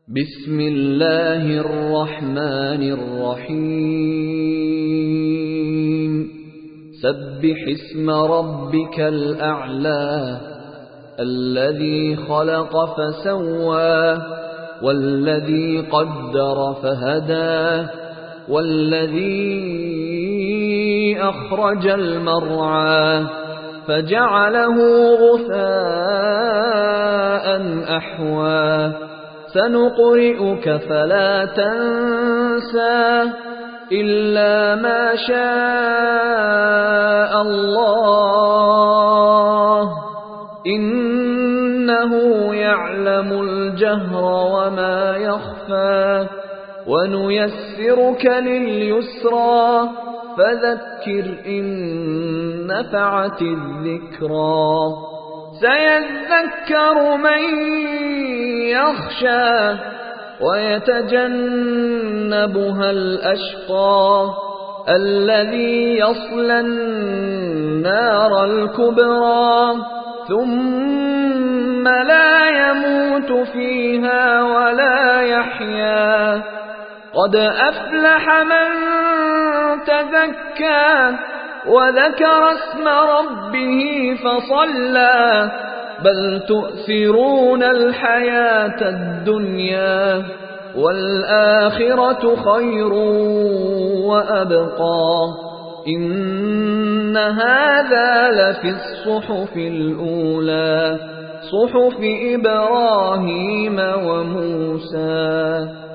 بسم الله الرحمن الرحيم سبح اسم ربك الأعلى الذي خلق فسوى والذي قدر فهدى والذي أخرج المرعى فجعله غثاء أحوى سنقرئك فلا تنسى إلا ما شاء الله إنه يعلم الجهر وما يخفى ونيسرك لليسرى فذكر إن نفعت الذكرى سيذكر من يخشى ويتجنبها الأشقى الذي يصلى النار الكبرى ثم لا يموت فيها ولا يحيا قد أفلح من تزكى وذكر اسم ربه فصلى بل تؤثرون الحياة الدنيا والآخرة خير وأبقى إن هذا لفي الصحف الأولى صحف إبراهيم وموسى